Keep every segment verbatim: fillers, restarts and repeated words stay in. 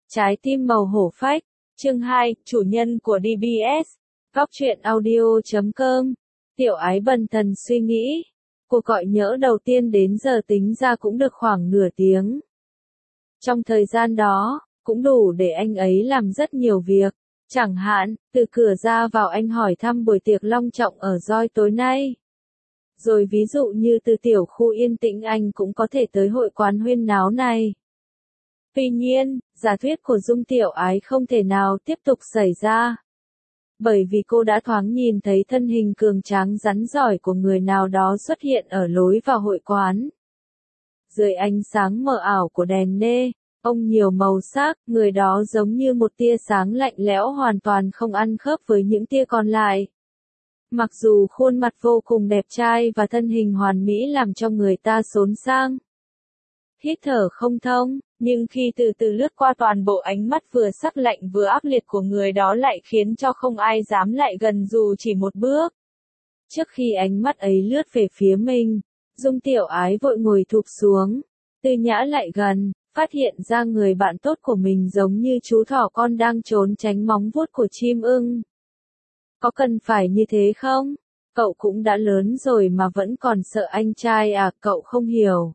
Trái tim màu hổ phách, chương hai, chủ nhân của đê bê ét, góc truyện audio chấm com, Tiểu Ái bần thần suy nghĩ. Cuộc gọi nhỡ đầu tiên đến giờ tính ra cũng được khoảng nửa tiếng. Trong thời gian đó, cũng đủ để anh ấy làm rất nhiều việc. Chẳng hạn, từ cửa ra vào anh hỏi thăm buổi tiệc long trọng ở Joy tối nay. Rồi ví dụ như từ tiểu khu yên tĩnh anh cũng có thể tới hội quán huyên náo này. Tuy nhiên, giả thuyết của Dung Tiểu Ái không thể nào tiếp tục xảy ra. Bởi vì cô đã thoáng nhìn thấy thân hình cường tráng rắn giỏi của người nào đó xuất hiện ở lối vào hội quán. Dưới ánh sáng mờ ảo của đèn nê, ông nhiều màu sắc, người đó giống như một tia sáng lạnh lẽo hoàn toàn không ăn khớp với những tia còn lại. Mặc dù khuôn mặt vô cùng đẹp trai và thân hình hoàn mỹ làm cho người ta xốn sang, hít thở không thông, nhưng khi từ từ lướt qua toàn bộ ánh mắt vừa sắc lạnh vừa ác liệt của người đó lại khiến cho không ai dám lại gần dù chỉ một bước. Trước khi ánh mắt ấy lướt về phía mình, Dung Tiểu Ái vội ngồi thụp xuống, Tư Nhã lại gần, phát hiện ra người bạn tốt của mình giống như chú thỏ con đang trốn tránh móng vuốt của chim ưng. Có cần phải như thế không? Cậu cũng đã lớn rồi mà vẫn còn sợ anh trai à, cậu không hiểu.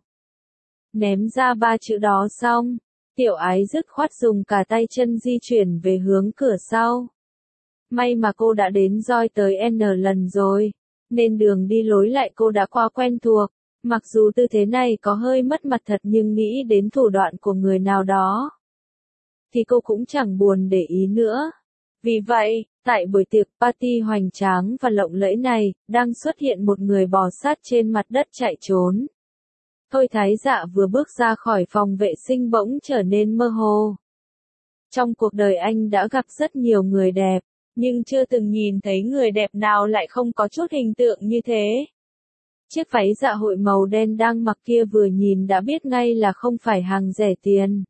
Ném ra ba chữ đó xong, Tiểu Ái dứt khoát dùng cả tay chân di chuyển về hướng cửa sau. May mà cô đã đến Joy tới N lần rồi, nên đường đi lối lại cô đã qua quen thuộc. Mặc dù tư thế này có hơi mất mặt thật nhưng nghĩ đến thủ đoạn của người nào đó, thì cô cũng chẳng buồn để ý nữa. Vì vậy, tại buổi tiệc party hoành tráng và lộng lẫy này, đang xuất hiện một người bò sát trên mặt đất chạy trốn. Thôi Thái Dạ vừa bước ra khỏi phòng vệ sinh bỗng trở nên mơ hồ. Trong cuộc đời anh đã gặp rất nhiều người đẹp, nhưng chưa từng nhìn thấy người đẹp nào lại không có chút hình tượng như thế. Chiếc váy dạ hội màu đen đang mặc kia vừa nhìn đã biết ngay là không phải hàng rẻ tiền.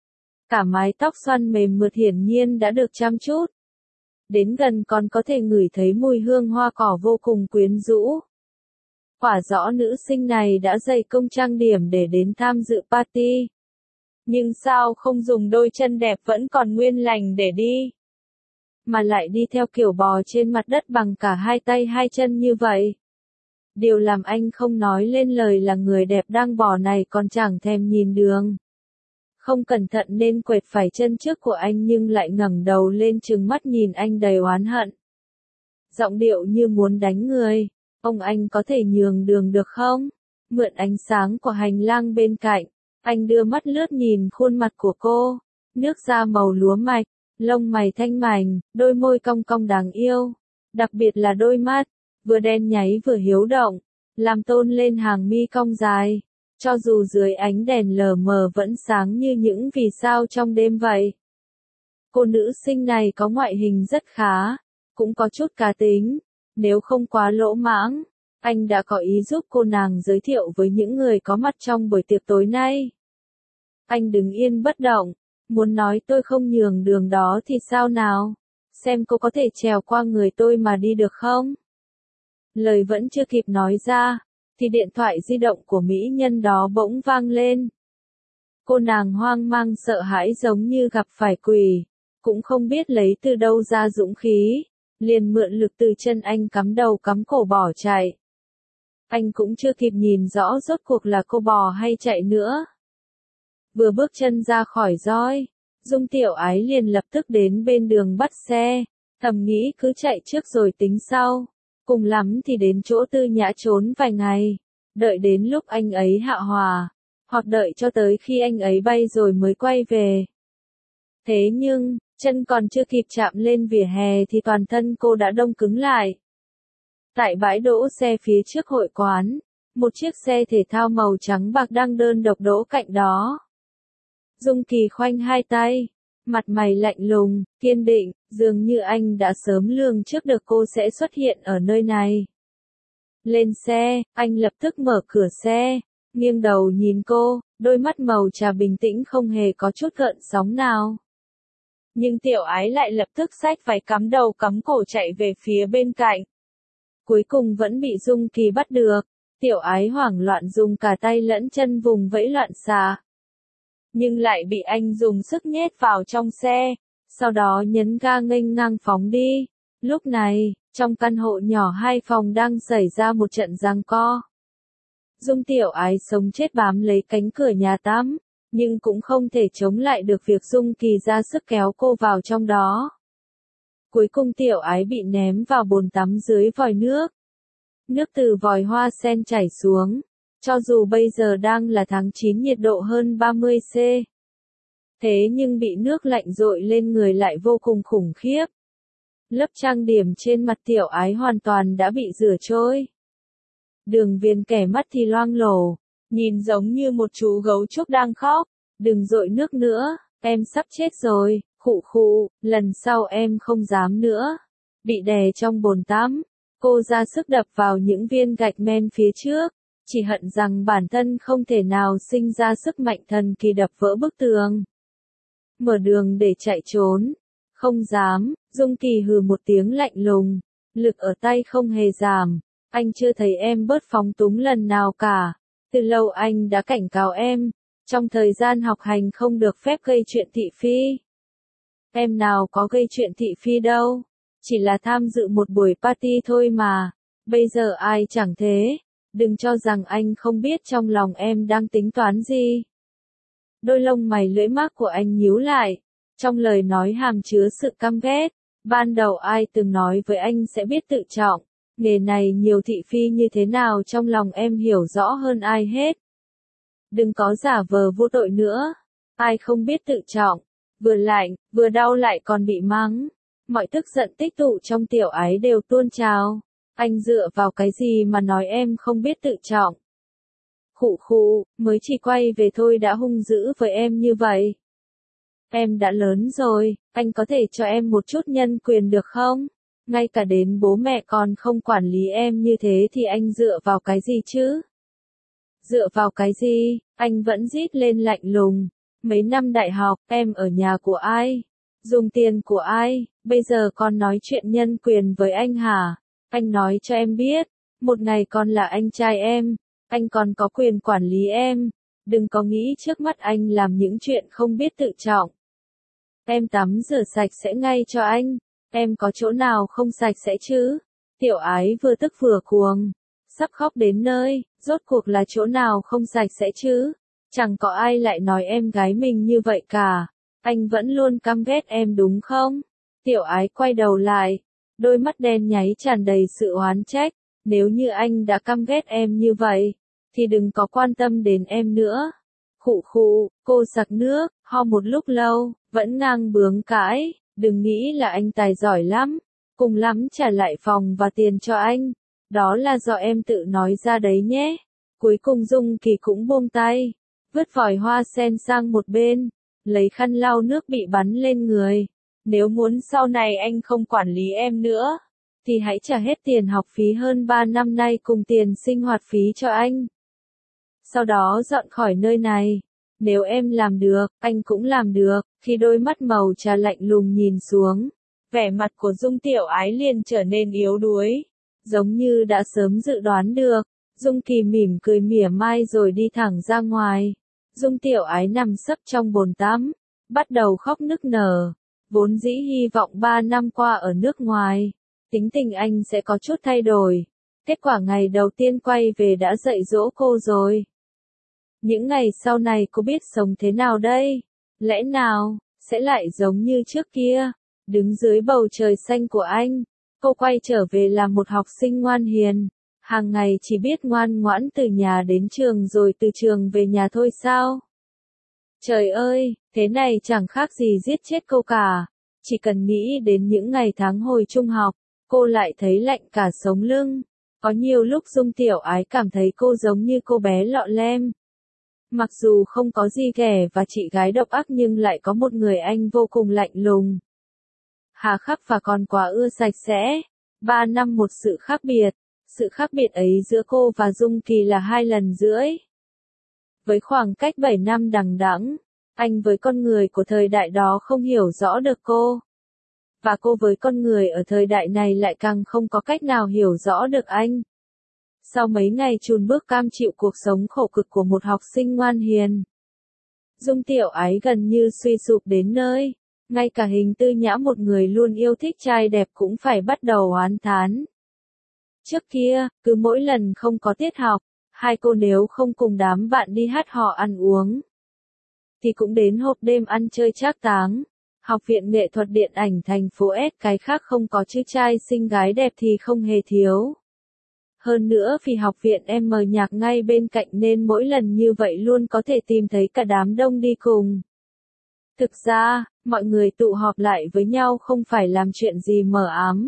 Cả mái tóc xoăn mềm mượt hiển nhiên đã được chăm chút. Đến gần còn có thể ngửi thấy mùi hương hoa cỏ vô cùng quyến rũ. Quả rõ nữ sinh này đã dày công trang điểm để đến tham dự party. Nhưng sao không dùng đôi chân đẹp vẫn còn nguyên lành để đi, mà lại đi theo kiểu bò trên mặt đất bằng cả hai tay hai chân như vậy. Điều làm anh không nói lên lời là người đẹp đang bò này còn chẳng thèm nhìn đường. Không cẩn thận nên quệt phải chân trước của anh nhưng lại ngẩng đầu lên trừng mắt nhìn anh đầy oán hận. Giọng điệu như muốn đánh người. Ông anh có thể nhường đường được không? Mượn ánh sáng của hành lang bên cạnh, anh đưa mắt lướt nhìn khuôn mặt của cô. Nước da màu lúa mạch, lông mày thanh mảnh, đôi môi cong cong đáng yêu. Đặc biệt là đôi mắt, vừa đen nháy vừa hiếu động, làm tôn lên hàng mi cong dài. Cho dù dưới ánh đèn lờ mờ vẫn sáng như những vì sao trong đêm vậy. Cô nữ sinh này có ngoại hình rất khá, cũng có chút cá tính. Nếu không quá lỗ mãng, anh đã có ý giúp cô nàng giới thiệu với những người có mặt trong buổi tiệc tối nay. Anh đứng yên bất động, muốn nói tôi không nhường đường đó thì sao nào? Xem cô có thể trèo qua người tôi mà đi được không? Lời vẫn chưa kịp nói ra, thì điện thoại di động của mỹ nhân đó bỗng vang lên. Cô nàng hoang mang sợ hãi giống như gặp phải quỷ, cũng không biết lấy từ đâu ra dũng khí. Liền mượn lực từ chân anh cắm đầu cắm cổ bỏ chạy. Anh cũng chưa kịp nhìn rõ rốt cuộc là cô bò hay chạy nữa. Vừa bước chân ra khỏi Joy, Dung Tiểu Ái liền lập tức đến bên đường bắt xe, thầm nghĩ cứ chạy trước rồi tính sau. Cùng lắm thì đến chỗ Tư Nhã trốn vài ngày, đợi đến lúc anh ấy hạ hòa, hoặc đợi cho tới khi anh ấy bay rồi mới quay về. Thế nhưng, chân còn chưa kịp chạm lên vỉa hè thì toàn thân cô đã đông cứng lại. Tại bãi đỗ xe phía trước hội quán, một chiếc xe thể thao màu trắng bạc đang đơn độc đỗ cạnh đó. Dung Kỳ khoanh hai tay, mặt mày lạnh lùng, kiên định, dường như anh đã sớm lường trước được cô sẽ xuất hiện ở nơi này. Lên xe, anh lập tức mở cửa xe, nghiêng đầu nhìn cô, đôi mắt màu trà bình tĩnh không hề có chút gợn sóng nào. Nhưng Tiểu Ái lại lập tức xách váy cắm đầu cắm cổ chạy về phía bên cạnh. Cuối cùng vẫn bị Dung Kỳ bắt được. Tiểu Ái hoảng loạn dùng cả tay lẫn chân vùng vẫy loạn xạ. nhưng lại bị anh dùng sức nhét vào trong xe, sau đó nhấn ga nghênh ngang phóng đi. Lúc này, trong căn hộ nhỏ hai phòng đang xảy ra một trận giằng co. Dung Tiểu Ái sống chết bám lấy cánh cửa nhà tắm, nhưng cũng không thể chống lại được việc Dung Kỳ ra sức kéo cô vào trong đó. Cuối cùng Tiểu Ái bị ném vào bồn tắm dưới vòi nước. Nước từ vòi hoa sen chảy xuống, cho dù bây giờ đang là tháng chín nhiệt độ hơn ba mươi độ C. Thế nhưng bị nước lạnh dội lên người lại vô cùng khủng khiếp. Lớp trang điểm trên mặt Tiểu Ái hoàn toàn đã bị rửa trôi. Đường viền kẻ mắt thì loang lổ, nhìn giống như một chú gấu trúc đang khóc. Đừng dội nước nữa, em sắp chết rồi, khụ khụ, lần sau em không dám nữa. Bị đè trong bồn tắm, cô ra sức đập vào những viên gạch men phía trước, chỉ hận rằng bản thân không thể nào sinh ra sức mạnh thần kỳ đập vỡ bức tường. Mở đường để chạy trốn. Không dám, Dung Kỳ hừ một tiếng lạnh lùng, lực ở tay không hề giảm. Anh chưa thấy em bớt phóng túng lần nào cả. Từ lâu anh đã cảnh cáo em, trong thời gian học hành không được phép gây chuyện thị phi. Em nào có gây chuyện thị phi đâu, chỉ là tham dự một buổi party thôi mà. Bây giờ ai chẳng thế, đừng cho rằng anh không biết trong lòng em đang tính toán gì. Đôi lông mày lưỡi mác của anh nhíu lại, trong lời nói hàm chứa sự căm ghét. Ban đầu ai từng nói với anh sẽ biết tự trọng, nghề này nhiều thị phi như thế nào trong lòng em hiểu rõ hơn ai hết. Đừng có giả vờ vô tội nữa, ai không biết tự trọng, vừa lạnh, vừa đau lại còn bị mắng. Mọi tức giận tích tụ trong Tiểu Ái đều tuôn trào. Anh dựa vào cái gì mà nói em không biết tự trọng? Khụ khụ, mới chỉ quay về thôi đã hung dữ với em như vậy. Em đã lớn rồi, anh có thể cho em một chút nhân quyền được không? Ngay cả đến bố mẹ còn không quản lý em như thế thì anh dựa vào cái gì chứ? Dựa vào cái gì? Anh vẫn rít lên lạnh lùng. Mấy năm đại học, em ở nhà của ai? Dùng tiền của ai? Bây giờ con nói chuyện nhân quyền với anh hả? Anh nói cho em biết, một ngày con là anh trai em, anh còn có quyền quản lý em. Đừng có nghĩ trước mắt anh làm những chuyện không biết tự trọng. Em tắm rửa sạch sẽ ngay cho anh. Em có chỗ nào không sạch sẽ chứ? Tiểu Ái vừa tức vừa cuồng, sắp khóc đến nơi. Rốt cuộc là chỗ nào không sạch sẽ chứ? Chẳng có ai lại nói em gái mình như vậy cả. Anh vẫn luôn căm ghét em đúng không? Tiểu Ái quay đầu lại, đôi mắt đen nháy tràn đầy sự oán trách. Nếu như anh đã căm ghét em như vậy, thì đừng có quan tâm đến em nữa. Khụ khụ, cô sặc nước, ho một lúc lâu, vẫn ngang bướng cãi. Đừng nghĩ là anh tài giỏi lắm, cùng lắm trả lại phòng và tiền cho anh. Đó là do em tự nói ra đấy nhé. Cuối cùng Dung Kỳ cũng buông tay, vứt vòi hoa sen sang một bên, lấy khăn lau nước bị bắn lên người. Nếu muốn sau này anh không quản lý em nữa, thì hãy trả hết tiền học phí hơn ba năm nay cùng tiền sinh hoạt phí cho anh. Sau đó dọn khỏi nơi này. Nếu em làm được, anh cũng làm được. Khi đôi mắt màu trà lạnh lùng nhìn xuống, vẻ mặt của Dung Tiểu Ái liền trở nên yếu đuối, giống như đã sớm dự đoán được. Dung Kỳ mỉm cười mỉa mai rồi đi thẳng ra ngoài. Dung Tiểu Ái nằm sấp trong bồn tắm, bắt đầu khóc nức nở. Vốn dĩ hy vọng ba năm qua ở nước ngoài, tính tình anh sẽ có chút thay đổi. Kết quả ngày đầu tiên quay về đã dạy dỗ cô rồi. Những ngày sau này cô biết sống thế nào đây? Lẽ nào, sẽ lại giống như trước kia, đứng dưới bầu trời xanh của anh, cô quay trở về làm một học sinh ngoan hiền, hàng ngày chỉ biết ngoan ngoãn từ nhà đến trường rồi từ trường về nhà thôi sao? Trời ơi, thế này chẳng khác gì giết chết cô cả. Chỉ cần nghĩ đến những ngày tháng hồi trung học, cô lại thấy lạnh cả sống lưng. Có nhiều lúc Dung Tiểu Ái cảm thấy cô giống như cô bé lọ lem. Mặc dù không có gì ghẻ và chị gái độc ác nhưng lại có một người anh vô cùng lạnh lùng, hà khắc và còn quá ưa sạch sẽ. Ba năm một sự khác biệt. Sự khác biệt ấy giữa cô và Dung Kỳ là hai lần rưỡi. Với khoảng cách bảy năm đằng đẵng, anh với con người của thời đại đó không hiểu rõ được cô. Và cô với con người ở thời đại này lại càng không có cách nào hiểu rõ được anh. Sau mấy ngày chùn bước cam chịu cuộc sống khổ cực của một học sinh ngoan hiền, Dung Tiểu Ái gần như suy sụp đến nơi. Ngay cả Hình Tư Nhã một người luôn yêu thích trai đẹp cũng phải bắt đầu oán thán. Trước kia, cứ mỗi lần không có tiết học, hai cô nếu không cùng đám bạn đi hát hò ăn uống, thì cũng đến hộp đêm ăn chơi trác táng. Học viện nghệ thuật điện ảnh thành phố S cái khác không có chứ trai xinh gái đẹp thì không hề thiếu. Hơn nữa vì học viện em nhạc ngay bên cạnh nên mỗi lần như vậy luôn có thể tìm thấy cả đám đông đi cùng. Thực ra, mọi người tụ họp lại với nhau không phải làm chuyện gì mờ ám,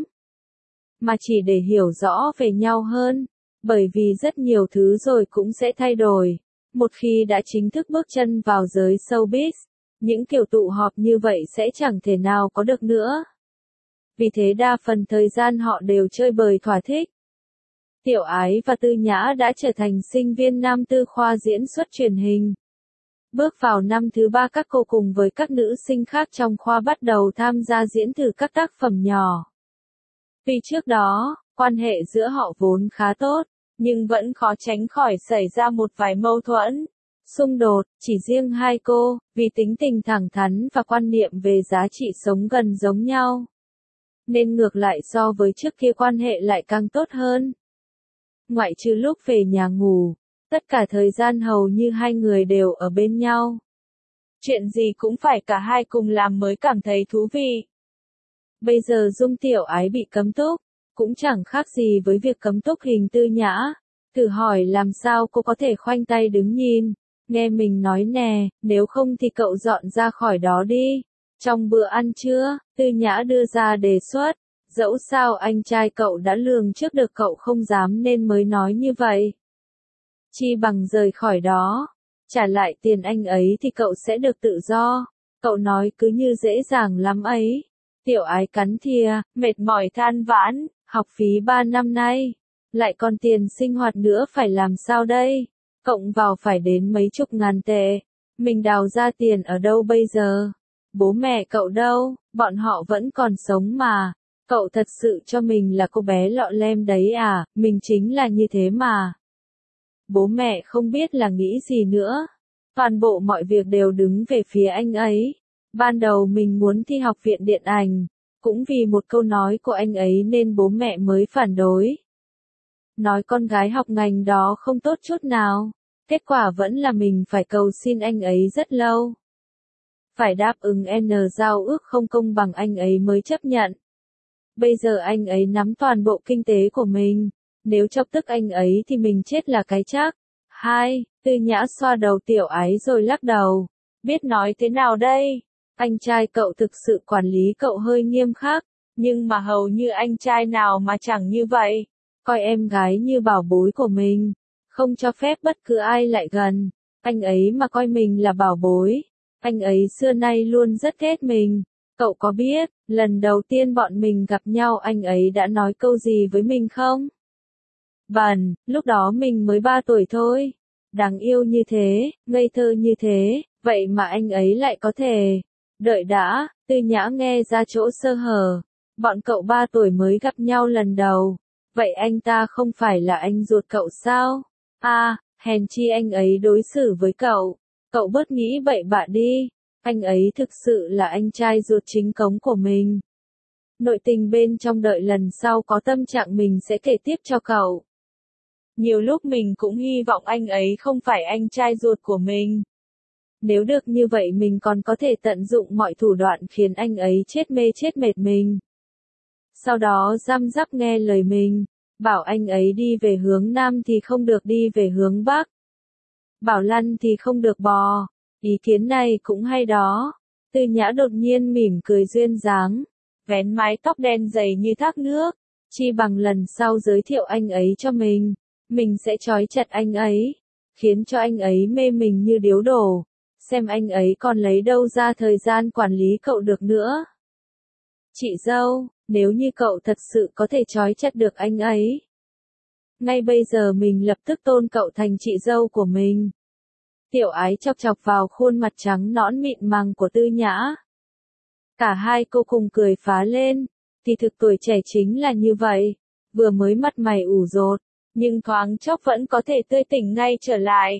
mà chỉ để hiểu rõ về nhau hơn, bởi vì rất nhiều thứ rồi cũng sẽ thay đổi. Một khi đã chính thức bước chân vào giới showbiz, những kiểu tụ họp như vậy sẽ chẳng thể nào có được nữa. Vì thế đa phần thời gian họ đều chơi bời thỏa thích. Tiểu Ái và Tư Nhã đã trở thành sinh viên năm tư khoa diễn xuất truyền hình. Bước vào năm thứ ba các cô cùng với các nữ sinh khác trong khoa bắt đầu tham gia diễn thử các tác phẩm nhỏ. Vì trước đó, quan hệ giữa họ vốn khá tốt, nhưng vẫn khó tránh khỏi xảy ra một vài mâu thuẫn, xung đột. Chỉ riêng hai cô, vì tính tình thẳng thắn và quan niệm về giá trị sống gần giống nhau, nên ngược lại so với trước kia quan hệ lại càng tốt hơn. Ngoại trừ lúc về nhà ngủ, tất cả thời gian hầu như hai người đều ở bên nhau. Chuyện gì cũng phải cả hai cùng làm mới cảm thấy thú vị. Bây giờ Dung Tiểu Ái bị cấm túc, cũng chẳng khác gì với việc cấm túc Hình Tư Nhã. Thử hỏi làm sao cô có thể khoanh tay đứng nhìn, nghe mình nói nè, nếu không thì cậu dọn ra khỏi đó đi. Trong bữa ăn trưa, Tư Nhã đưa ra đề xuất, dẫu sao anh trai cậu đã lường trước được cậu không dám nên mới nói như vậy. Chi bằng rời khỏi đó, trả lại tiền anh ấy thì cậu sẽ được tự do. Cậu nói cứ như dễ dàng lắm ấy. Tiểu Ái cắn thìa, mệt mỏi than vãn, học phí ba năm nay, lại còn tiền sinh hoạt nữa phải làm sao đây? Cộng vào phải đến mấy chục ngàn tệ. Mình đào ra tiền ở đâu bây giờ? Bố mẹ cậu đâu? Bọn họ vẫn còn sống mà. Cậu thật sự cho mình là cô bé lọ lem đấy à? Mình chính là như thế mà. Bố mẹ không biết là nghĩ gì nữa. Toàn bộ mọi việc đều đứng về phía anh ấy. Ban đầu mình muốn thi học viện điện ảnh, cũng vì một câu nói của anh ấy nên bố mẹ mới phản đối. Nói con gái học ngành đó không tốt chút nào. Kết quả vẫn là mình phải cầu xin anh ấy rất lâu. Phải đáp ứng N giao ước không công bằng anh ấy mới chấp nhận. Bây giờ anh ấy nắm toàn bộ kinh tế của mình. Nếu chọc tức anh ấy thì mình chết là cái chắc. Hai, Tư Nhã xoa đầu Tiểu Ái rồi lắc đầu. Biết nói thế nào đây? Anh trai cậu thực sự quản lý cậu hơi nghiêm khắc, nhưng mà hầu như anh trai nào mà chẳng như vậy. Coi em gái như bảo bối của mình, không cho phép bất cứ ai lại gần. Anh ấy mà coi mình là bảo bối, anh ấy xưa nay luôn rất ghét mình. Cậu có biết, lần đầu tiên bọn mình gặp nhau anh ấy đã nói câu gì với mình không? Bần, lúc đó mình mới ba tuổi thôi. Đáng yêu như thế, ngây thơ như thế, vậy mà anh ấy lại có thể. Đợi đã, Tư Nhã nghe ra chỗ sơ hở. Bọn cậu ba tuổi mới gặp nhau lần đầu. Vậy anh ta không phải là anh ruột cậu sao? À, hèn chi anh ấy đối xử với cậu. Cậu bớt nghĩ bậy bạ đi. Anh ấy thực sự là anh trai ruột chính cống của mình. Nội tình bên trong đợi lần sau có tâm trạng mình sẽ kể tiếp cho cậu. Nhiều lúc mình cũng hy vọng anh ấy không phải anh trai ruột của mình. Nếu được như vậy mình còn có thể tận dụng mọi thủ đoạn khiến anh ấy chết mê chết mệt mình. Sau đó răm rắp nghe lời mình, bảo anh ấy đi về hướng Nam thì không được đi về hướng Bắc. Bảo lăn thì không được bò. Ý kiến này cũng hay đó. Tư Nhã đột nhiên mỉm cười duyên dáng, vén mái tóc đen dày như thác nước. Chi bằng lần sau giới thiệu anh ấy cho mình, mình sẽ trói chặt anh ấy, khiến cho anh ấy mê mình như điếu đổ. Xem anh ấy còn lấy đâu ra thời gian quản lý cậu được nữa. Chị dâu, nếu như cậu thật sự có thể trói chặt được anh ấy, ngay bây giờ mình lập tức tôn cậu thành chị dâu của mình. Tiểu Ái chọc chọc vào khuôn mặt trắng nõn mịn màng của Tư Nhã. Cả hai cô cùng cười phá lên. Thì thực tuổi trẻ chính là như vậy. Vừa mới mặt mày ủ rột, nhưng thoáng chốc vẫn có thể tươi tỉnh ngay trở lại.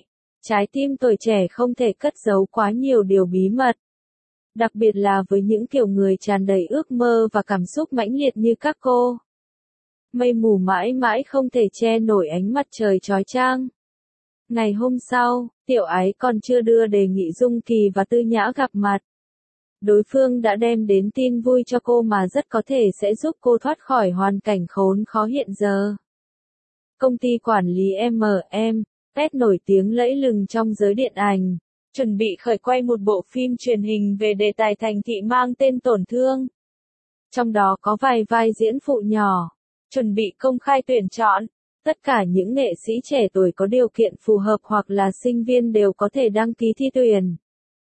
Trái tim tuổi trẻ không thể cất giấu quá nhiều điều bí mật. Đặc biệt là với những kiểu người tràn đầy ước mơ và cảm xúc mãnh liệt như các cô. Mây mù mãi mãi không thể che nổi ánh mặt trời chói chang. Ngày hôm sau, Tiểu Ái còn chưa đưa đề nghị Dung Kỳ và Tư Nhã gặp mặt. Đối phương đã đem đến tin vui cho cô mà rất có thể sẽ giúp cô thoát khỏi hoàn cảnh khốn khó hiện giờ. Công ty quản lý em em, pét nổi tiếng lẫy lừng trong giới điện ảnh, chuẩn bị khởi quay một bộ phim truyền hình về đề tài thành thị mang tên Tổn Thương. Trong đó có vài vai diễn phụ nhỏ, chuẩn bị công khai tuyển chọn. Tất cả những nghệ sĩ trẻ tuổi có điều kiện phù hợp hoặc là sinh viên đều có thể đăng ký thi tuyển.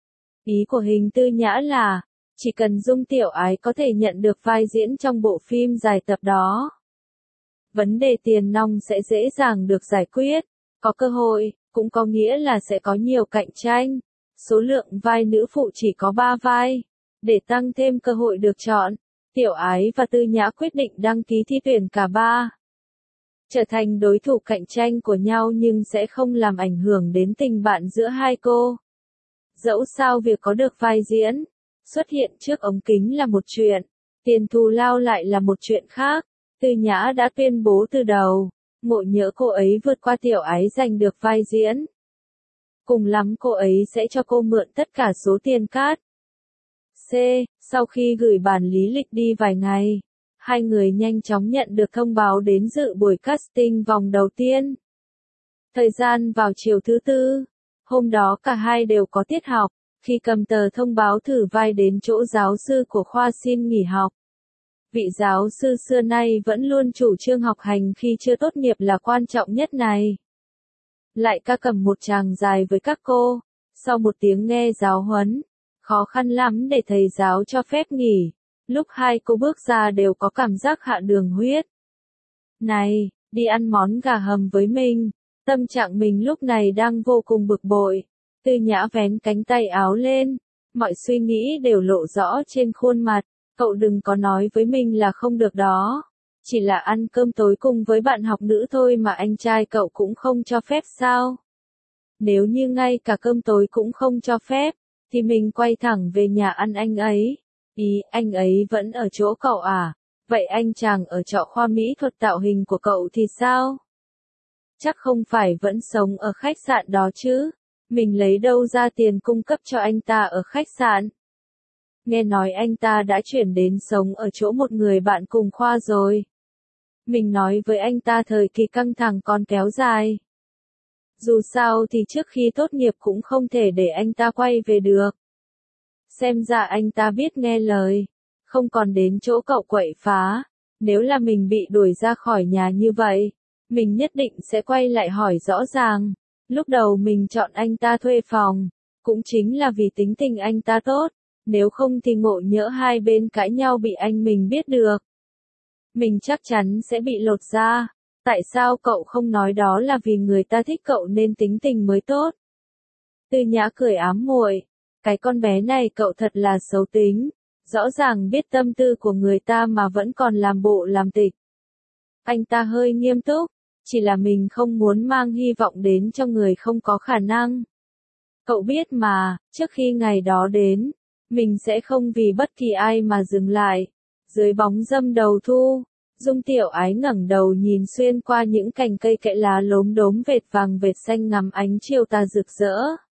Ý của Hình Tư Nhã là, chỉ cần Dung Tiểu Ái có thể nhận được vai diễn trong bộ phim dài tập đó. Vấn đề tiền nong sẽ dễ dàng được giải quyết, có cơ hội, cũng có nghĩa là sẽ có nhiều cạnh tranh. Số lượng vai nữ phụ chỉ có ba vai. Để tăng thêm cơ hội được chọn, Tiểu Ái và Tư Nhã quyết định đăng ký thi tuyển cả ba. Trở thành đối thủ cạnh tranh của nhau nhưng sẽ không làm ảnh hưởng đến tình bạn giữa hai cô. Dẫu sao việc có được vai diễn, xuất hiện trước ống kính là một chuyện, tiền thù lao lại là một chuyện khác. Tư Nhã đã tuyên bố từ đầu, ngộ nhỡ cô ấy vượt qua Tiểu Ái giành được vai diễn. Cùng lắm cô ấy sẽ cho cô mượn tất cả số tiền cát. C. Sau khi gửi bản lý lịch đi vài ngày, hai người nhanh chóng nhận được thông báo đến dự buổi casting vòng đầu tiên. Thời gian vào chiều thứ tư. Hôm đó cả hai đều có tiết học. Khi cầm tờ thông báo thử vai đến chỗ giáo sư của khoa xin nghỉ học. Vị giáo sư xưa nay vẫn luôn chủ trương học hành khi chưa tốt nghiệp là quan trọng nhất này. Lại ca cầm một tràng dài với các cô. Sau một tiếng nghe giáo huấn, khó khăn lắm để thầy giáo cho phép nghỉ. Lúc hai cô bước ra đều có cảm giác hạ đường huyết. Này, đi ăn món gà hầm với mình. Tâm trạng mình lúc này đang vô cùng bực bội. Tư Nhã vén cánh tay áo lên. Mọi suy nghĩ đều lộ rõ trên khuôn mặt. Cậu đừng có nói với mình là không được đó. Chỉ là ăn cơm tối cùng với bạn học nữ thôi mà anh trai cậu cũng không cho phép sao? Nếu như ngay cả cơm tối cũng không cho phép, thì mình quay thẳng về nhà ăn anh ấy. Ý, anh ấy vẫn ở chỗ cậu à? Vậy anh chàng ở trọ khoa mỹ thuật tạo hình của cậu thì sao? Chắc không phải vẫn sống ở khách sạn đó chứ? Mình lấy đâu ra tiền cung cấp cho anh ta ở khách sạn? Nghe nói anh ta đã chuyển đến sống ở chỗ một người bạn cùng khoa rồi. Mình nói với anh ta thời kỳ căng thẳng còn kéo dài. Dù sao thì trước khi tốt nghiệp cũng không thể để anh ta quay về được. Xem ra anh ta biết nghe lời, không còn đến chỗ cậu quậy phá. Nếu là mình bị đuổi ra khỏi nhà như vậy, mình nhất định sẽ quay lại hỏi rõ ràng. Lúc đầu mình chọn anh ta thuê phòng, cũng chính là vì tính tình anh ta tốt. Nếu không thì ngộ nhỡ hai bên cãi nhau bị anh mình biết được. Mình chắc chắn sẽ bị lột ra. Tại sao cậu không nói đó là vì người ta thích cậu nên tính tình mới tốt? Tư Nhã cười ám muội. Cái con bé này cậu thật là xấu tính. Rõ ràng biết tâm tư của người ta mà vẫn còn làm bộ làm tịch. Anh ta hơi nghiêm túc. Chỉ là mình không muốn mang hy vọng đến cho người không có khả năng. Cậu biết mà, trước khi ngày đó đến, mình sẽ không vì bất kỳ ai mà dừng lại. Dưới bóng râm đầu thu, Dung Tiểu Ái ngẩng đầu nhìn xuyên qua những cành cây kẽ lá lốm đốm vệt vàng vệt xanh ngắm ánh chiều tà rực rỡ.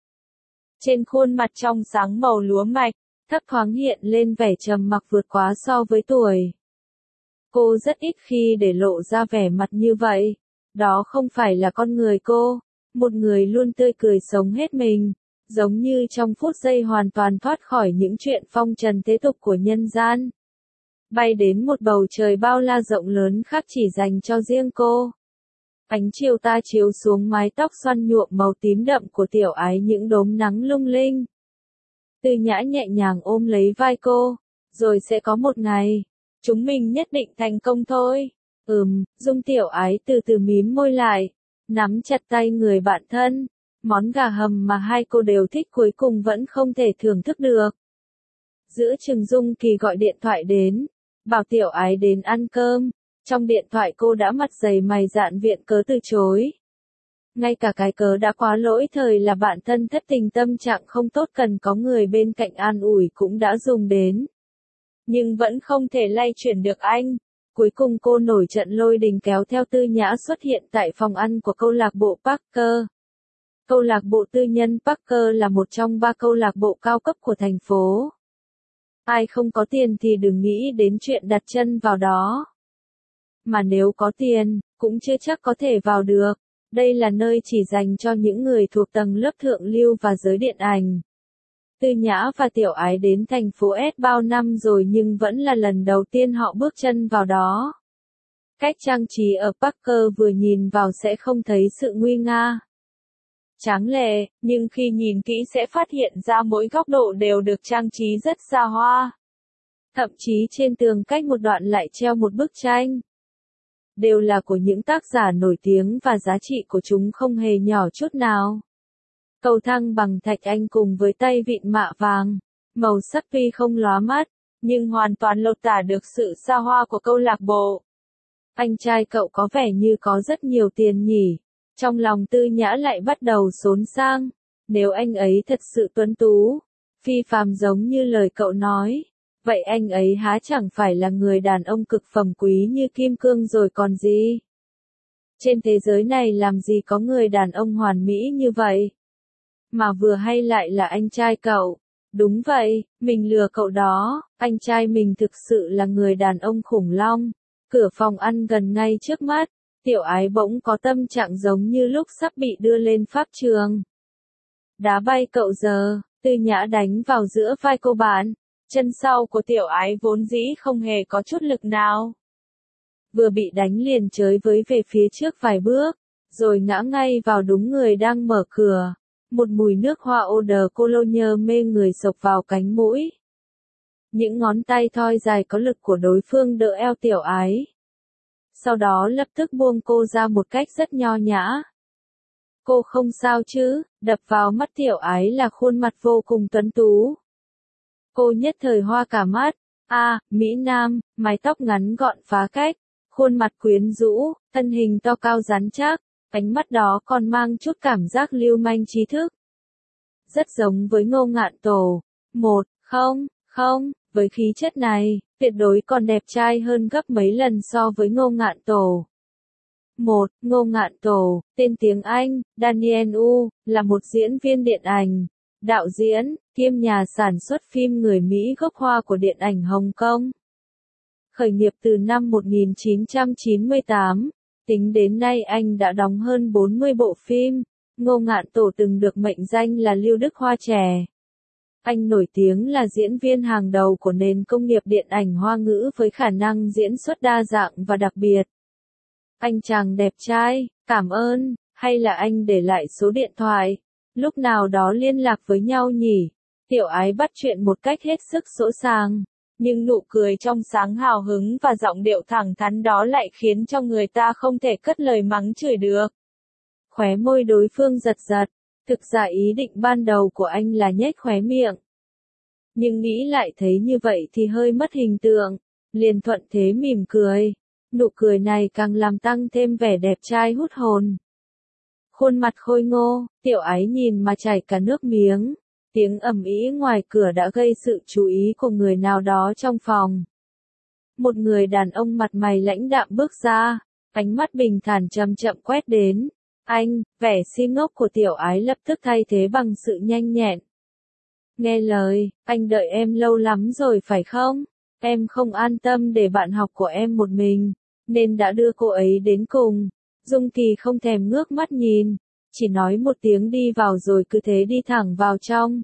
Trên khuôn mặt trong sáng màu lúa mạch, thấp thoáng hiện lên vẻ trầm mặc vượt quá so với tuổi. Cô rất ít khi để lộ ra vẻ mặt như vậy. Đó không phải là con người cô, một người luôn tươi cười sống hết mình, giống như trong phút giây hoàn toàn thoát khỏi những chuyện phong trần thế tục của nhân gian. Bay đến một bầu trời bao la rộng lớn khác chỉ dành cho riêng cô. Ánh chiều ta chiếu xuống mái tóc xoăn nhuộm màu tím đậm của Tiểu Ái những đốm nắng lung linh. Tư Nhã nhẹ nhàng ôm lấy vai cô, rồi sẽ có một ngày, chúng mình nhất định thành công thôi. Ừm, Dung Tiểu Ái từ từ mím môi lại, nắm chặt tay người bạn thân. Món gà hầm mà hai cô đều thích cuối cùng vẫn không thể thưởng thức được. Giữa chừng Dung Kỳ gọi điện thoại đến, bảo Tiểu Ái đến ăn cơm. Trong điện thoại cô đã mặt dày mày dạn viện cớ từ chối. Ngay cả cái cớ đã quá lỗi thời là bạn thân thất tình tâm trạng không tốt cần có người bên cạnh an ủi cũng đã dùng đến. Nhưng vẫn không thể lay chuyển được anh. Cuối cùng cô nổi trận lôi đình kéo theo Tư Nhã xuất hiện tại phòng ăn của câu lạc bộ Parker. Câu lạc bộ tư nhân Parker là một trong ba câu lạc bộ cao cấp của thành phố. Ai không có tiền thì đừng nghĩ đến chuyện đặt chân vào đó. Mà nếu có tiền, cũng chưa chắc có thể vào được. Đây là nơi chỉ dành cho những người thuộc tầng lớp thượng lưu và giới điện ảnh. Tư Nhã và Tiểu Ái đến thành phố S bao năm rồi nhưng vẫn là lần đầu tiên họ bước chân vào đó. Cách trang trí ở Parker vừa nhìn vào sẽ không thấy sự nguy nga, tráng lệ, nhưng khi nhìn kỹ sẽ phát hiện ra mỗi góc độ đều được trang trí rất xa hoa. Thậm chí trên tường cách một đoạn lại treo một bức tranh. Đều là của những tác giả nổi tiếng và giá trị của chúng không hề nhỏ chút nào. Cầu thang bằng thạch anh cùng với tay vịn mạ vàng, màu sắc tuy không lóa mắt, nhưng hoàn toàn lột tả được sự xa hoa của câu lạc bộ. Anh trai cậu có vẻ như có rất nhiều tiền nhỉ. Trong lòng Tư Nhã lại bắt đầu xốn sang. Nếu anh ấy thật sự tuấn tú, phi phàm giống như lời cậu nói, vậy anh ấy há chẳng phải là người đàn ông cực phẩm quý như kim cương rồi còn gì. Trên thế giới này làm gì có người đàn ông hoàn mỹ như vậy. Mà vừa hay lại là anh trai cậu. Đúng vậy, mình lừa cậu đó, anh trai mình thực sự là người đàn ông khủng long. Cửa phòng ăn gần ngay trước mắt, Tiểu Ái bỗng có tâm trạng giống như lúc sắp bị đưa lên pháp trường. Đá bay cậu giờ, Tư Nhã đánh vào giữa vai cô bạn. Chân sau của Tiểu Ái vốn dĩ không hề có chút lực nào. Vừa bị đánh liền chới với về phía trước vài bước, rồi ngã ngay vào đúng người đang mở cửa. Một mùi nước hoa eau de cologne mê người xộc vào cánh mũi. Những ngón tay thon dài có lực của đối phương đỡ eo Tiểu Ái. Sau đó lập tức buông cô ra một cách rất nho nhã. Cô không sao chứ, đập vào mắt Tiểu Ái là khuôn mặt vô cùng tuấn tú. Cô nhất thời hoa cả mắt. A, à, Mỹ Nam, mái tóc ngắn gọn phá cách, khuôn mặt quyến rũ, thân hình to cao rắn chắc, ánh mắt đó còn mang chút cảm giác lưu manh trí thức. Rất giống với Ngô Ngạn Tổ. Một, không, không, với khí chất này, tuyệt đối còn đẹp trai hơn gấp mấy lần so với Ngô Ngạn Tổ. Một, Ngô Ngạn Tổ, tên tiếng Anh, Daniel Wu, là một diễn viên điện ảnh, đạo diễn, kiêm nhà sản xuất phim người Mỹ gốc Hoa của điện ảnh Hồng Kông. Khởi nghiệp từ năm một nghìn chín trăm chín mươi tám, tính đến nay anh đã đóng hơn bốn mươi bộ phim. Ngô Ngạn Tổ từng được mệnh danh là Lưu Đức Hoa trẻ. Anh nổi tiếng là diễn viên hàng đầu của nền công nghiệp điện ảnh Hoa ngữ với khả năng diễn xuất đa dạng và đặc biệt. Anh chàng đẹp trai, cảm ơn, hay là anh để lại số điện thoại, lúc nào đó liên lạc với nhau nhỉ? Tiểu Ái bắt chuyện một cách hết sức sỗ sàng, nhưng nụ cười trong sáng hào hứng và giọng điệu thẳng thắn đó lại khiến cho người ta không thể cất lời mắng chửi được. Khóe môi đối phương giật giật, thực ra ý định ban đầu của anh là nhếch khóe miệng. Nhưng nghĩ lại thấy như vậy thì hơi mất hình tượng, liền thuận thế mỉm cười. Nụ cười này càng làm tăng thêm vẻ đẹp trai hút hồn. Khuôn mặt khôi ngô, Tiểu Ái nhìn mà chảy cả nước miếng. Tiếng ầm ĩ ngoài cửa đã gây sự chú ý của người nào đó trong phòng. Một người đàn ông mặt mày lãnh đạm bước ra, ánh mắt bình thản chậm chậm quét đến. Anh, vẻ si ngốc của Tiểu Ái lập tức thay thế bằng sự nhanh nhẹn. Nghe lời, anh đợi em lâu lắm rồi phải không? Em không an tâm để bạn học của em một mình, nên đã đưa cô ấy đến cùng. Dung Kỳ không thèm ngước mắt nhìn, chỉ nói một tiếng đi vào rồi cứ thế đi thẳng vào trong.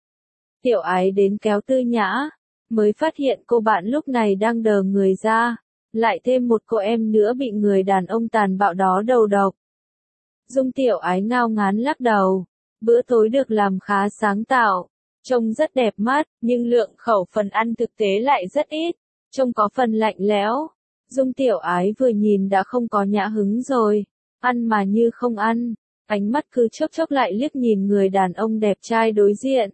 Tiểu Ái đến kéo Tư Nhã, mới phát hiện cô bạn lúc này đang đờ người ra, lại thêm một cô em nữa bị người đàn ông tàn bạo đó đầu độc. Dung Tiểu Ái ngao ngán lắc đầu, bữa tối được làm khá sáng tạo, trông rất đẹp mắt, nhưng lượng khẩu phần ăn thực tế lại rất ít, trông có phần lạnh lẽo. Dung Tiểu Ái vừa nhìn đã không có nhã hứng rồi, ăn mà như không ăn, ánh mắt cứ chốc chốc lại liếc nhìn người đàn ông đẹp trai đối diện.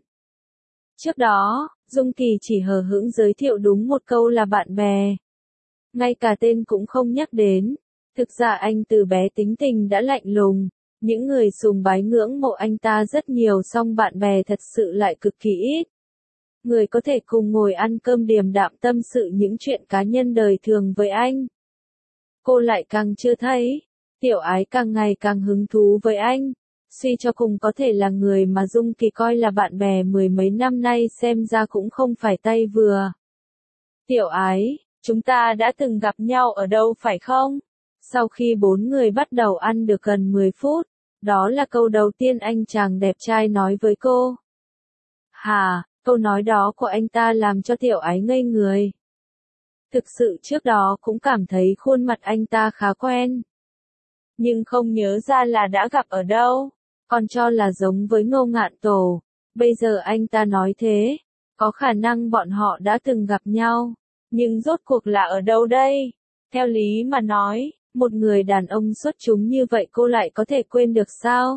Trước đó, Dung Kỳ chỉ hờ hững giới thiệu đúng một câu là bạn bè. Ngay cả tên cũng không nhắc đến. Thực ra anh từ bé tính tình đã lạnh lùng, Những người sùng bái ngưỡng mộ anh ta rất nhiều song bạn bè thật sự lại cực kỳ ít. Người có thể cùng ngồi ăn cơm điềm đạm tâm sự những chuyện cá nhân đời thường với anh. Cô lại càng chưa thấy. Tiểu Ái càng ngày càng hứng thú với anh. Suy cho cùng có thể là người mà Dung Kỳ coi là bạn bè mười mấy năm nay xem ra cũng không phải tay vừa. Tiểu Ái, chúng ta đã từng gặp nhau ở đâu phải không? Sau khi bốn người bắt đầu ăn được gần mười phút, đó là câu đầu tiên anh chàng đẹp trai nói với cô. Hà, câu nói đó của anh ta làm cho Tiểu Ái ngây người. Thực sự trước đó cũng cảm thấy khuôn mặt anh ta khá quen. Nhưng không nhớ ra là đã gặp ở đâu, còn cho là giống với Ngô Ngạn Tổ. Bây giờ anh ta nói thế, có khả năng bọn họ đã từng gặp nhau. Nhưng rốt cuộc là ở đâu đây? Theo lý mà nói, một người đàn ông xuất chúng như vậy cô lại có thể quên được sao?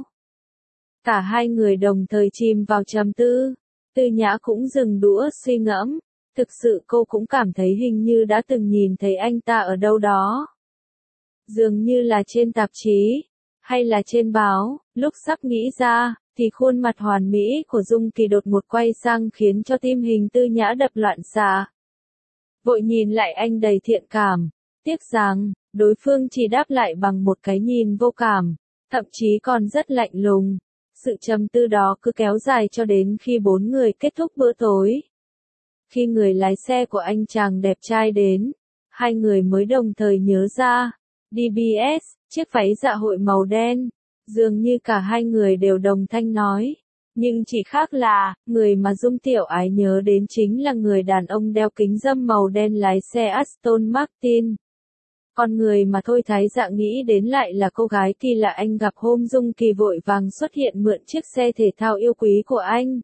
Cả hai người đồng thời chìm vào trầm tư. Tư Nhã cũng dừng đũa suy ngẫm. Thực sự cô cũng cảm thấy hình như đã từng nhìn thấy anh ta ở đâu đó. Dường như là trên tạp chí, hay là trên báo. Lúc sắp nghĩ ra, thì khuôn mặt hoàn mỹ của Dung Kỳ đột một quay sang khiến cho tim hình Tư Nhã đập loạn xạ. Vội nhìn lại anh đầy thiện cảm. Tiếc rằng, đối phương chỉ đáp lại bằng một cái nhìn vô cảm, thậm chí còn rất lạnh lùng. Sự trầm tư đó cứ kéo dài cho đến khi bốn người kết thúc bữa tối. Khi người lái xe của anh chàng đẹp trai đến, hai người mới đồng thời nhớ ra. đê bê ét, chiếc váy dạ hội màu đen. Dường như cả hai người đều đồng thanh nói. Nhưng chỉ khác là, người mà Dung Tiểu Ái nhớ đến chính là người đàn ông đeo kính râm màu đen lái xe Aston Martin. Còn người mà Thôi Thái Dạ nghĩ đến lại là cô gái kỳ lạ anh gặp hôm Dung Kỳ vội vàng xuất hiện mượn chiếc xe thể thao yêu quý của anh.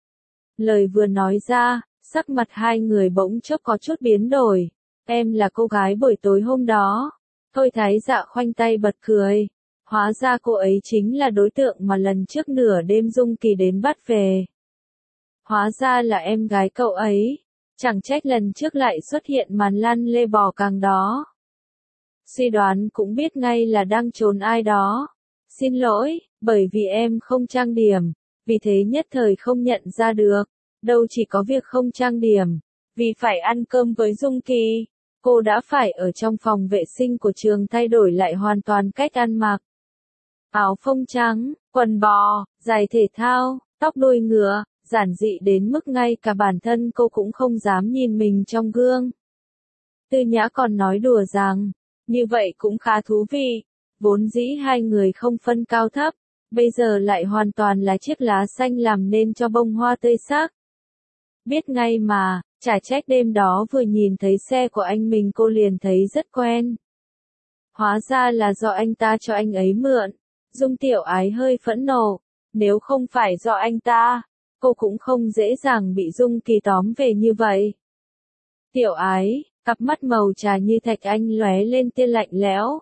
Lời vừa nói ra, sắc mặt hai người bỗng chốc có chút biến đổi. Em là cô gái buổi tối hôm đó. Thôi Thái Dạ khoanh tay bật cười. Hóa ra cô ấy chính là đối tượng mà lần trước nửa đêm Dung Kỳ đến bắt về. Hóa ra là em gái cậu ấy. Chẳng trách lần trước lại xuất hiện màn lăn lê bò càng đó. Suy đoán cũng biết ngay là đang trốn ai đó. Xin lỗi, bởi vì em không trang điểm, vì thế nhất thời không nhận ra được. Đâu chỉ có việc không trang điểm, vì phải ăn cơm với Dung Kỳ, cô đã phải ở trong phòng vệ sinh của trường thay đổi lại hoàn toàn cách ăn mặc. Áo phông trắng, quần bò, giày thể thao, tóc đuôi ngựa, giản dị đến mức ngay cả bản thân cô cũng không dám nhìn mình trong gương. Tư Nhã còn nói đùa rằng, như vậy cũng khá thú vị, vốn dĩ hai người không phân cao thấp, bây giờ lại hoàn toàn là chiếc lá xanh làm nên cho bông hoa tươi sắc. Biết ngay mà, chả trách đêm đó vừa nhìn thấy xe của anh mình cô liền thấy rất quen. Hóa ra là do anh ta cho anh ấy mượn. Dung Tiểu Ái hơi phẫn nộ, nếu không phải do anh ta, cô cũng không dễ dàng bị Dung Kỳ tóm về như vậy. Tiểu Ái, cặp mắt màu trà như thạch anh lóe lên tia lạnh lẽo.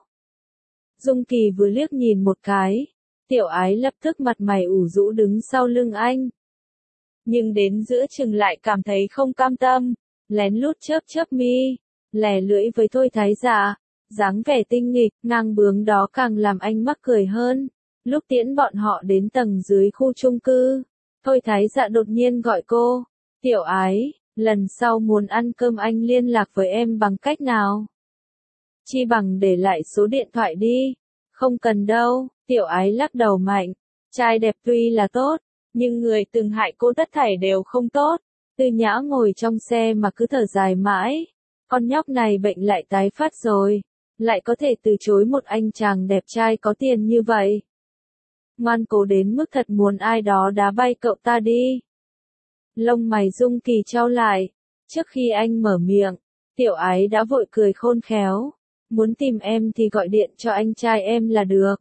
Dung Kỳ vừa liếc nhìn một cái, Tiểu Ái lập tức mặt mày ủ rũ đứng sau lưng anh. Nhưng đến giữa chừng lại cảm thấy không cam tâm, lén lút chớp chớp mi, lè lưỡi với Thôi Thái Dạ, dáng vẻ tinh nghịch, ngang bướng đó càng làm anh mắc cười hơn. Lúc tiễn bọn họ đến tầng dưới khu chung cư, Thôi Thái Dạ đột nhiên gọi cô, Tiểu Ái, lần sau muốn ăn cơm anh liên lạc với em bằng cách nào? Chi bằng để lại số điện thoại đi. Không cần đâu, Tiểu Ái lắc đầu mạnh, trai đẹp tuy là tốt, nhưng người từng hại cô tất thảy đều không tốt. Tư Nhã ngồi trong xe mà cứ thở dài mãi, con nhóc này bệnh lại tái phát rồi, lại có thể từ chối một anh chàng đẹp trai có tiền như vậy. Ngoan cố đến mức thật muốn ai đó đá bay cậu ta đi. Lông mày Dung Kỳ chau lại, trước khi anh mở miệng, Tiểu Ái đã vội cười khôn khéo, muốn tìm em thì gọi điện cho anh trai em là được.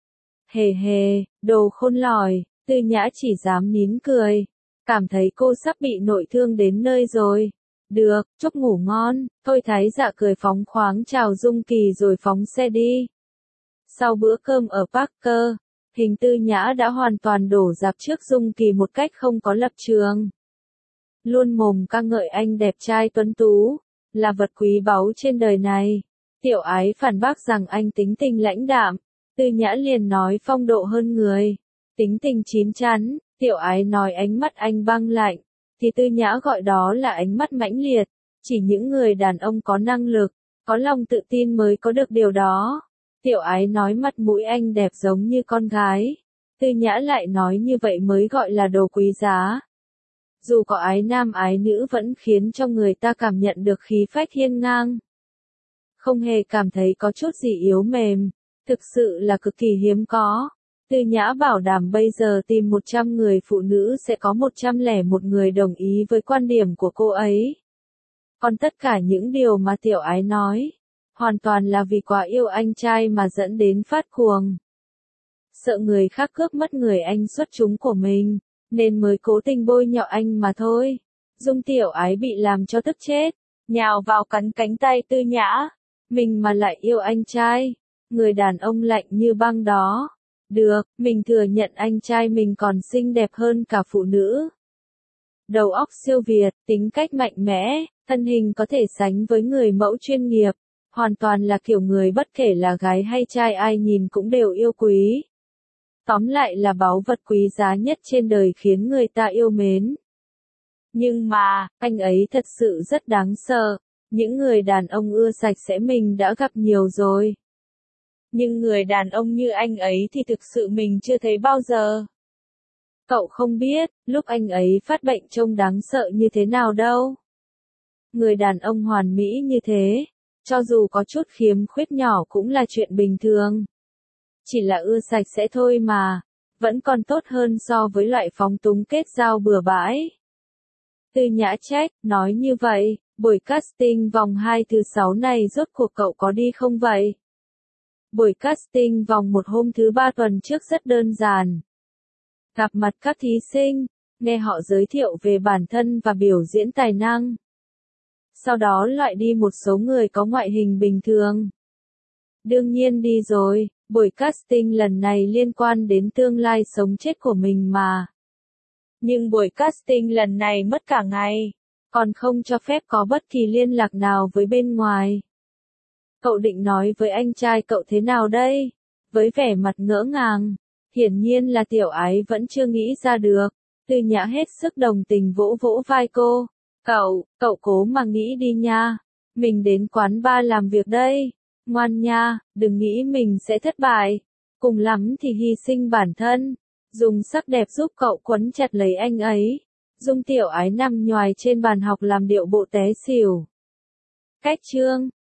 Hề hề, đồ khôn lỏi, Tư Nhã chỉ dám nín cười, cảm thấy cô sắp bị nội thương đến nơi rồi. Được, chúc ngủ ngon. Thôi Thái Dạ cười phóng khoáng chào Dung Kỳ rồi phóng xe đi. Sau bữa cơm ở Parker, hình Tư Nhã đã hoàn toàn đổ dạp trước Dung Kỳ một cách không có lập trường. Luôn mồm ca ngợi anh đẹp trai tuấn tú, là vật quý báu trên đời này. Tiểu Ái phản bác rằng anh tính tình lãnh đạm, Tư Nhã liền nói phong độ hơn người, tính tình chín chắn. Tiểu Ái nói ánh mắt anh băng lạnh, thì Tư Nhã gọi đó là ánh mắt mãnh liệt. Chỉ những người đàn ông có năng lực, có lòng tự tin mới có được điều đó. Tiểu Ái nói mặt mũi anh đẹp giống như con gái. Tư Nhã lại nói như vậy mới gọi là đồ quý giá. Dù có ái nam ái nữ vẫn khiến cho người ta cảm nhận được khí phách hiên ngang. Không hề cảm thấy có chút gì yếu mềm, thực sự là cực kỳ hiếm có. Tư Nhã bảo đảm bây giờ tìm một trăm người phụ nữ sẽ có một trăm lẻ một người đồng ý với quan điểm của cô ấy. Còn tất cả những điều mà Tiểu Ái nói, hoàn toàn là vì quá yêu anh trai mà dẫn đến phát cuồng. Sợ người khác cướp mất người anh xuất chúng của mình, nên mới cố tình bôi nhọ anh mà thôi. Dung Tiểu Ái bị làm cho tức chết, nhào vào cắn cánh tay Tư Nhã. Mình mà lại yêu anh trai, người đàn ông lạnh như băng đó. Được, mình thừa nhận anh trai mình còn xinh đẹp hơn cả phụ nữ. Đầu óc siêu việt, tính cách mạnh mẽ, thân hình có thể sánh với người mẫu chuyên nghiệp. Hoàn toàn là kiểu người bất kể là gái hay trai ai nhìn cũng đều yêu quý. Tóm lại là báu vật quý giá nhất trên đời khiến người ta yêu mến. Nhưng mà, anh ấy thật sự rất đáng sợ. Những người đàn ông ưa sạch sẽ mình đã gặp nhiều rồi. Nhưng người đàn ông như anh ấy thì thực sự mình chưa thấy bao giờ. Cậu không biết, lúc anh ấy phát bệnh trông đáng sợ như thế nào đâu. Người đàn ông hoàn mỹ như thế, cho dù có chút khiếm khuyết nhỏ cũng là chuyện bình thường. Chỉ là ưa sạch sẽ thôi mà, vẫn còn tốt hơn so với loại phóng túng kết giao bừa bãi. Tư Nhã trách, nói như vậy, buổi casting vòng hai thứ sáu này rốt cuộc cậu có đi không vậy? Buổi casting vòng một hôm thứ ba tuần trước rất đơn giản. Gặp mặt các thí sinh, nghe họ giới thiệu về bản thân và biểu diễn tài năng. Sau đó loại đi một số người có ngoại hình bình thường. Đương nhiên đi rồi, buổi casting lần này liên quan đến tương lai sống chết của mình mà. Nhưng buổi casting lần này mất cả ngày, còn không cho phép có bất kỳ liên lạc nào với bên ngoài. Cậu định nói với anh trai cậu thế nào đây? Với vẻ mặt ngỡ ngàng, hiển nhiên là Tiểu Ái vẫn chưa nghĩ ra được. Tư Nhã hết sức đồng tình vỗ vỗ vai cô. Cậu, cậu cố mà nghĩ đi nha. Mình đến quán bar làm việc đây. Ngoan nha, đừng nghĩ mình sẽ thất bại. Cùng lắm thì hy sinh bản thân. Dùng sắc đẹp giúp cậu quấn chặt lấy anh ấy. Dung Tiểu Ái nằm nhoài trên bàn học làm điệu bộ té xỉu. Cách chương